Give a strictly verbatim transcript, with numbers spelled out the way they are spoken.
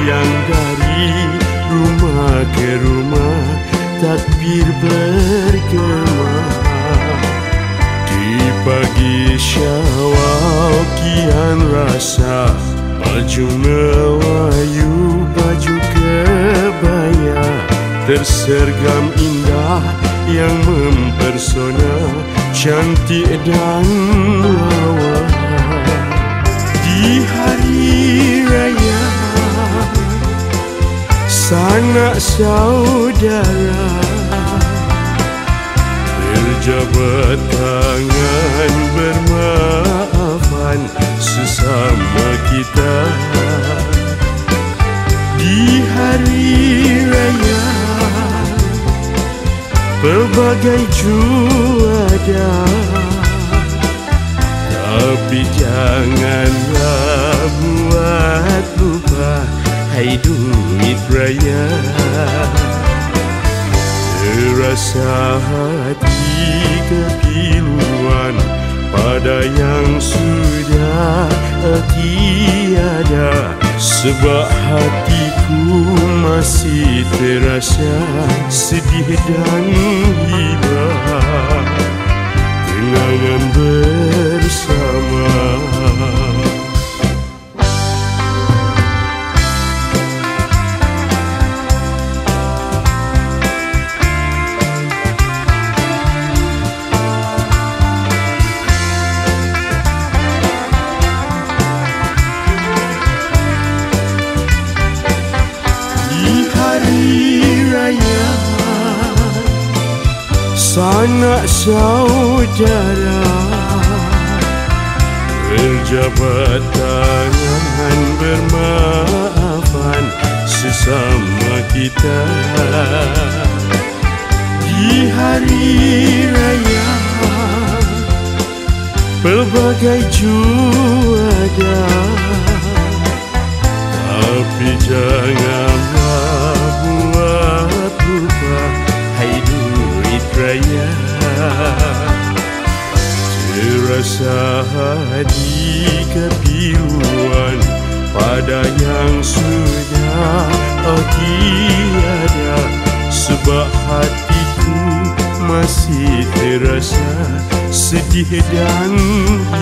melayang dari rumah ke rumah, takbir bergema. Di pagi Syawal kian rasa baju Melayu, baju kebaya tersergam indah yang mempersona, cantik dan lawa. Di hari raya sanak saudara berjabat tangan bermaafan sesama kita. Di hari raya pelbagai juada, tapi janganlah buat lupa hai duit raya. Terasa hati kepiluan pada yang sudah tiada, sebab hatiku masih terasa sedih dan hibah kenangan bersama. Sanak saudara berjabat tangan bermaafan sesama kita. Di hari raya pelbagai juada, tapi janganlah buat lupa hai duit raya. Terasa hati kepiluan pada yang sudah tiada, sebab hatiku masih terasa sedih dan